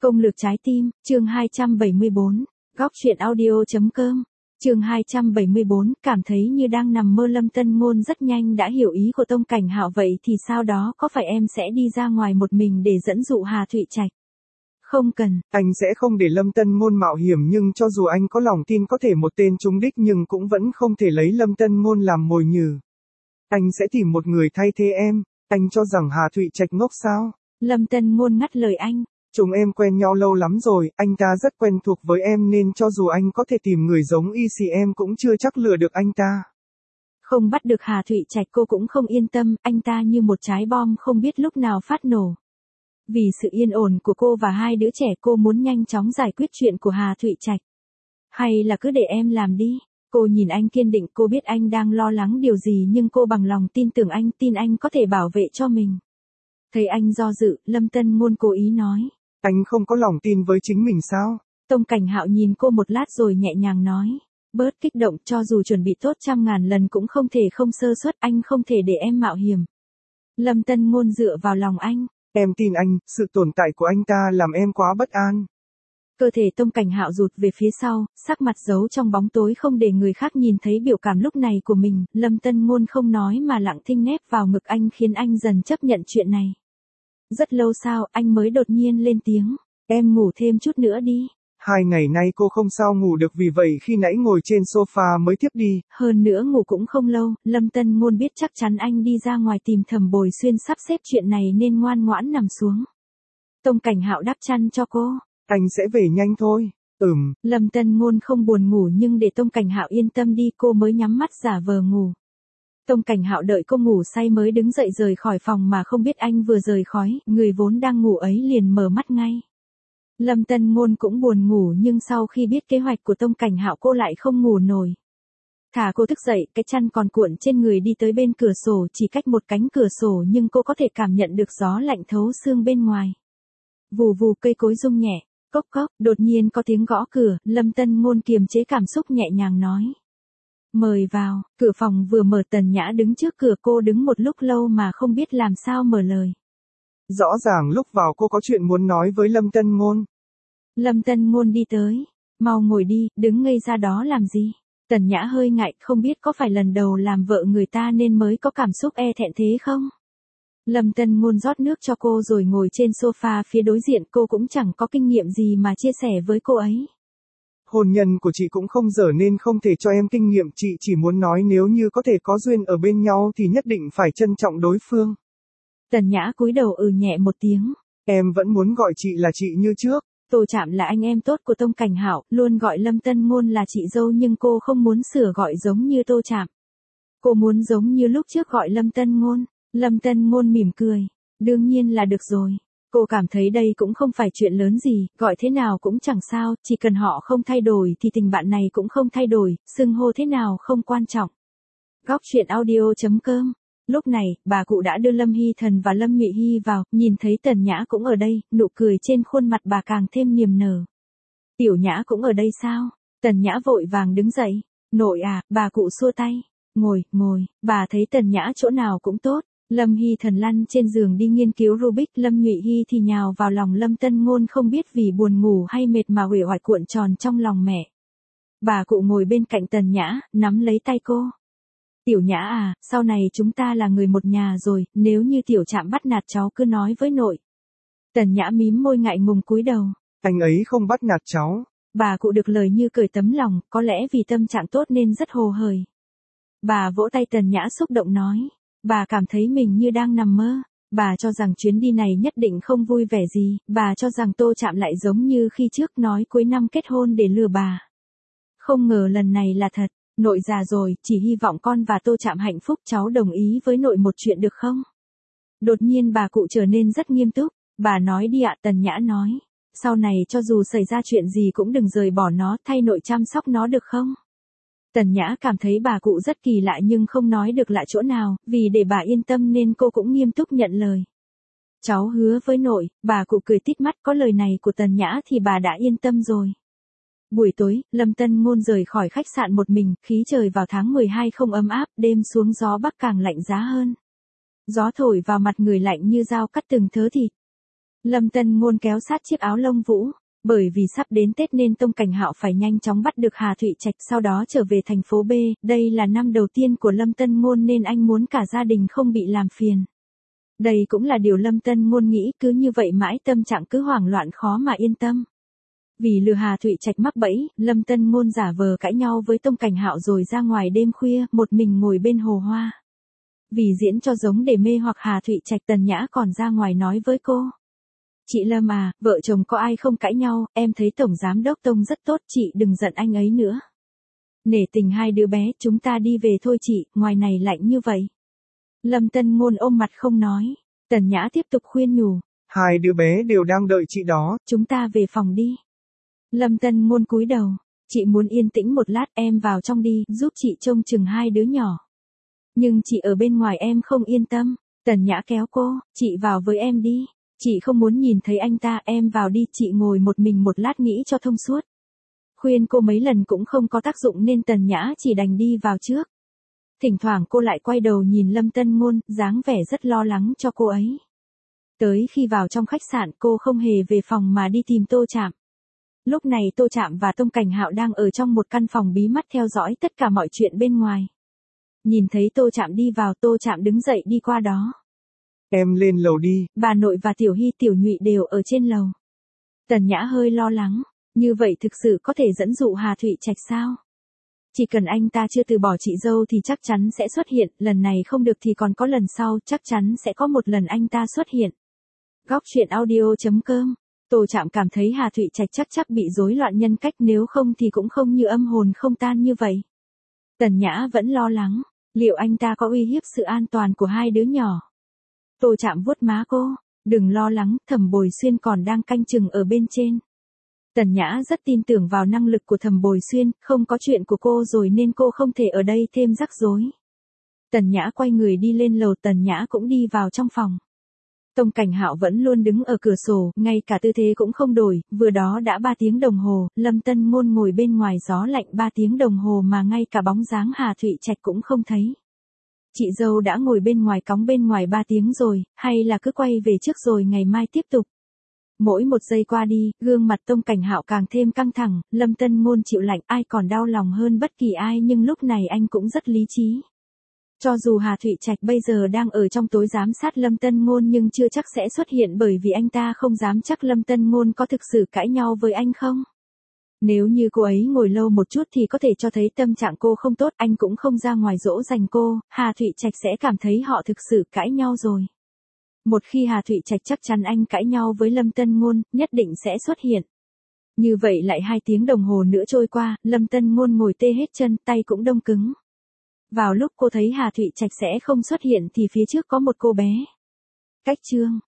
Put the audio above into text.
Công lược trái tim, chương 274, góc truyện audio.com, chương 274, cảm thấy như đang nằm mơ. Lâm Tân Ngôn rất nhanh đã hiểu ý của Tông Cảnh Hạo, vậy thì sau đó có phải em sẽ đi ra ngoài một mình để dẫn dụ Hà Thụy Trạch? Không cần. Anh sẽ không để Lâm Tân Ngôn mạo hiểm, nhưng cho dù anh có lòng tin có thể một tên trúng đích nhưng cũng vẫn không thể lấy Lâm Tân Ngôn làm mồi nhử. Anh sẽ tìm một người thay thế em. Anh cho rằng Hà Thụy Trạch ngốc sao? Lâm Tân Ngôn ngắt lời anh. Chúng em quen nhau lâu lắm rồi, anh ta rất quen thuộc với em nên cho dù anh có thể tìm người giống y xì em cũng chưa chắc lừa được anh ta. Không bắt được Hà Thụy Trạch cô cũng không yên tâm, anh ta như một trái bom không biết lúc nào phát nổ. Vì sự yên ổn của cô và hai đứa trẻ cô muốn nhanh chóng giải quyết chuyện của Hà Thụy Trạch. Hay là cứ để em làm đi. Cô nhìn anh kiên định, cô biết anh đang lo lắng điều gì nhưng cô bằng lòng tin tưởng anh, tin anh có thể bảo vệ cho mình. Thấy anh do dự, Lâm Tân Ngôn cố ý nói. Anh không có lòng tin với chính mình sao? Tông Cảnh Hạo nhìn cô một lát rồi nhẹ nhàng nói. Bớt kích động, cho dù chuẩn bị tốt 100.000 lần cũng không thể không sơ suất, anh không thể để em mạo hiểm. Lâm Tân Ngôn dựa vào lòng anh. Em tin anh, sự tồn tại của anh ta làm em quá bất an. Cơ thể Tông Cảnh Hạo rụt về phía sau, sắc mặt giấu trong bóng tối không để người khác nhìn thấy biểu cảm lúc này của mình. Lâm Tân Ngôn không nói mà lặng thinh nép vào ngực anh khiến anh dần chấp nhận chuyện này. Rất lâu sau anh mới đột nhiên lên tiếng. Em ngủ thêm chút nữa đi. 2 ngày nay cô không sao ngủ được, vì vậy khi nãy ngồi trên sofa mới thiếp đi. Hơn nữa ngủ cũng không lâu, Lâm Tân Ngôn biết chắc chắn anh đi ra ngoài tìm Thẩm Bồi Xuyên sắp xếp chuyện này nên ngoan ngoãn nằm xuống. Tông Cảnh Hạo đắp chăn cho cô. Anh sẽ về nhanh thôi. Lâm Tân Ngôn không buồn ngủ nhưng để Tông Cảnh Hạo yên tâm đi, cô mới nhắm mắt giả vờ ngủ. Tông Cảnh Hạo đợi cô ngủ say mới đứng dậy rời khỏi phòng mà không biết anh vừa rời khỏi, người vốn đang ngủ ấy liền mở mắt ngay. Lâm Tân Ngôn cũng buồn ngủ nhưng sau khi biết kế hoạch của Tông Cảnh Hạo cô lại không ngủ nổi. Thả cô thức dậy, cái chăn còn cuộn trên người đi tới bên cửa sổ, chỉ cách một cánh cửa sổ nhưng cô có thể cảm nhận được gió lạnh thấu xương bên ngoài. Vù vù cây cối rung nhẹ, cốc cốc, đột nhiên có tiếng gõ cửa, Lâm Tân Ngôn kiềm chế cảm xúc nhẹ nhàng nói. Mời vào, cửa phòng vừa mở Tần Nhã đứng trước cửa, cô đứng một lúc lâu mà không biết làm sao mở lời. Rõ ràng lúc vào cô có chuyện muốn nói với Lâm Tân Ngôn. Lâm Tân Ngôn đi tới. Mau ngồi đi, đứng ngây ra đó làm gì? Tần Nhã hơi ngại, không biết có phải lần đầu làm vợ người ta nên mới có cảm xúc e thẹn thế không? Lâm Tân Ngôn rót nước cho cô rồi ngồi trên sofa phía đối diện, cô cũng chẳng có kinh nghiệm gì mà chia sẻ với cô ấy. Hôn nhân của chị cũng không dở nên không thể cho em kinh nghiệm, chị chỉ muốn nói nếu như có thể có duyên ở bên nhau thì nhất định phải trân trọng đối phương. Tần Nhã cúi đầu nhẹ một tiếng. Em vẫn muốn gọi chị là chị như trước. Tô Trạm là anh em tốt của Tông Cảnh Hạo, luôn gọi Lâm Tân Ngôn là chị dâu nhưng cô không muốn sửa gọi giống như Tô Trạm. Cô muốn giống như lúc trước gọi Lâm Tân Ngôn. Lâm Tân Ngôn mỉm cười. Đương nhiên là được rồi. Cô cảm thấy đây cũng không phải chuyện lớn gì, gọi thế nào cũng chẳng sao, chỉ cần họ không thay đổi thì tình bạn này cũng không thay đổi, xưng hô thế nào không quan trọng. Góc truyện audio.com. Lúc này, bà cụ đã đưa Lâm Hy Thần và Lâm Nhụy Hy vào, nhìn thấy Tần Nhã cũng ở đây, nụ cười trên khuôn mặt bà càng thêm niềm nở. Tiểu Nhã cũng ở đây sao? Tần Nhã vội vàng đứng dậy. Nội à, bà cụ xua tay. Ngồi, bà thấy Tần Nhã chỗ nào cũng tốt. Lâm Hy Thần lăn trên giường đi nghiên cứu Rubik, Lâm Nhụy Hy thì nhào vào lòng Lâm Tân Ngôn, không biết vì buồn ngủ hay mệt mà uể oải cuộn tròn trong lòng mẹ. Bà cụ ngồi bên cạnh Tần Nhã, nắm lấy tay cô. Tiểu Nhã à, sau này chúng ta là người một nhà rồi, nếu như Tiểu Trạm bắt nạt cháu cứ nói với nội. Tần Nhã mím môi ngại ngùng cúi đầu. Anh ấy không bắt nạt cháu. Bà cụ được lời như cởi tấm lòng, có lẽ vì tâm trạng tốt nên rất hồ hởi. Bà vỗ tay Tần Nhã xúc động nói. Bà cảm thấy mình như đang nằm mơ. Bà cho rằng chuyến đi này nhất định không vui vẻ gì, bà cho rằng Tô Trạm lại giống như khi trước nói cuối năm kết hôn để lừa bà. Không ngờ lần này là thật. Nội già rồi, chỉ hy vọng con và Tô Trạm hạnh phúc, cháu đồng ý với nội một chuyện được không? Đột nhiên bà cụ trở nên rất nghiêm túc. Bà nói đi ạ, Tần Nhã nói. Sau này cho dù xảy ra chuyện gì cũng đừng rời bỏ nó, thay nội chăm sóc nó được không? Tần Nhã cảm thấy bà cụ rất kỳ lạ nhưng không nói được lại chỗ nào, vì để bà yên tâm nên cô cũng nghiêm túc nhận lời. Cháu hứa với nội, bà cụ cười tít mắt, có lời này của Tần Nhã thì bà đã yên tâm rồi. Buổi tối, Lâm Tân Ngôn rời khỏi khách sạn một mình, khí trời vào tháng 12 không ấm áp, đêm xuống gió bắc càng lạnh giá hơn. Gió thổi vào mặt người lạnh như dao cắt từng thớ thịt. Lâm Tân Ngôn kéo sát chiếc áo lông vũ. Bởi vì sắp đến Tết nên Tông Cảnh Hạo phải nhanh chóng bắt được Hà Thụy Trạch sau đó trở về thành phố B. Đây là năm đầu tiên của Lâm Tân Ngôn nên anh muốn cả gia đình không bị làm phiền. Đây cũng là điều Lâm Tân Ngôn nghĩ, cứ như vậy mãi tâm trạng cứ hoảng loạn khó mà yên tâm. Vì lừa Hà Thụy Trạch mắc bẫy, Lâm Tân Ngôn giả vờ cãi nhau với Tông Cảnh Hạo rồi ra ngoài đêm khuya, một mình ngồi bên hồ hoa. Vì diễn cho giống để mê hoặc Hà Thụy Trạch, Tần Nhã còn ra ngoài nói với cô. Chị Lâm à, vợ chồng có ai không cãi nhau, em thấy Tổng Giám Đốc Tông rất tốt, chị đừng giận anh ấy nữa. Nể tình hai đứa bé, chúng ta đi về thôi chị, ngoài này lạnh như vậy. Lâm Tân Ngôn ôm mặt không nói. Tần Nhã tiếp tục khuyên nhủ. Hai đứa bé đều đang đợi chị đó. Chúng ta về phòng đi. Lâm Tân Ngôn cúi đầu. Chị muốn yên tĩnh một lát, em vào trong đi, giúp chị trông chừng hai đứa nhỏ. Nhưng chị ở bên ngoài em không yên tâm. Tần Nhã kéo cô, chị vào với em đi. Chị không muốn nhìn thấy anh ta, em vào đi, chị ngồi một mình một lát nghĩ cho thông suốt. Khuyên cô mấy lần cũng không có tác dụng nên Tần Nhã chỉ đành đi vào trước. Thỉnh thoảng cô lại quay đầu nhìn Lâm Tân Ngôn, dáng vẻ rất lo lắng cho cô ấy. Tới khi vào trong khách sạn cô không hề về phòng mà đi tìm Tô Trạm. Lúc này Tô Trạm và Tông Cảnh Hạo đang ở trong một căn phòng bí mật theo dõi tất cả mọi chuyện bên ngoài. Nhìn thấy Tô Trạm đi vào, Tô Trạm đứng dậy đi qua đó. Em lên lầu đi. Bà nội và Tiểu Hy Tiểu Nhụy đều ở trên lầu. Tần Nhã hơi lo lắng, như vậy thực sự có thể dẫn dụ Hà Thụy Trạch sao? Chỉ cần anh ta chưa từ bỏ chị dâu thì chắc chắn sẽ xuất hiện, lần này không được thì còn có lần sau, chắc chắn sẽ có một lần anh ta xuất hiện. Góc truyện audio.com. Tô Trạm cảm thấy Hà Thụy Trạch chắc bị rối loạn nhân cách, nếu không thì cũng không như âm hồn không tan như vậy. Tần Nhã vẫn lo lắng, liệu anh ta có uy hiếp sự an toàn của hai đứa nhỏ? Tô Trạm vuốt má cô, đừng lo lắng, Thẩm Bồi Xuyên còn đang canh chừng ở bên trên. Tần Nhã rất tin tưởng vào năng lực của Thẩm Bồi Xuyên, không có chuyện của cô rồi nên cô không thể ở đây thêm rắc rối. Tần Nhã quay người đi lên lầu, Tần Nhã cũng đi vào trong phòng. Tông Cảnh Hạo vẫn luôn đứng ở cửa sổ, ngay cả tư thế cũng không đổi, vừa đó đã 3 tiếng đồng hồ, Lâm Tân Ngôn ngồi bên ngoài gió lạnh 3 tiếng đồng hồ mà ngay cả bóng dáng Hà Thụy Trạch cũng không thấy. Chị dâu đã ngồi bên ngoài cóng bên ngoài 3 tiếng rồi, hay là cứ quay về trước rồi ngày mai tiếp tục. Mỗi một giây qua đi, gương mặt Tông Cảnh Hạo càng thêm căng thẳng, Lâm Tân Ngôn chịu lạnh, ai còn đau lòng hơn bất kỳ ai, nhưng lúc này anh cũng rất lý trí. Cho dù Hà Thụy Trạch bây giờ đang ở trong tối giám sát Lâm Tân Ngôn nhưng chưa chắc sẽ xuất hiện, bởi vì anh ta không dám chắc Lâm Tân Ngôn có thực sự cãi nhau với anh không. Nếu như cô ấy ngồi lâu một chút thì có thể cho thấy tâm trạng cô không tốt, anh cũng không ra ngoài dỗ dành cô, Hà Thụy Trạch sẽ cảm thấy họ thực sự cãi nhau rồi. Một khi Hà Thụy Trạch chắc chắn anh cãi nhau với Lâm Tân Ngôn, nhất định sẽ xuất hiện. Như vậy lại 2 tiếng đồng hồ nữa trôi qua, Lâm Tân Ngôn ngồi tê hết chân, tay cũng đông cứng. Vào lúc cô thấy Hà Thụy Trạch sẽ không xuất hiện thì phía trước có một cô bé. Cách chương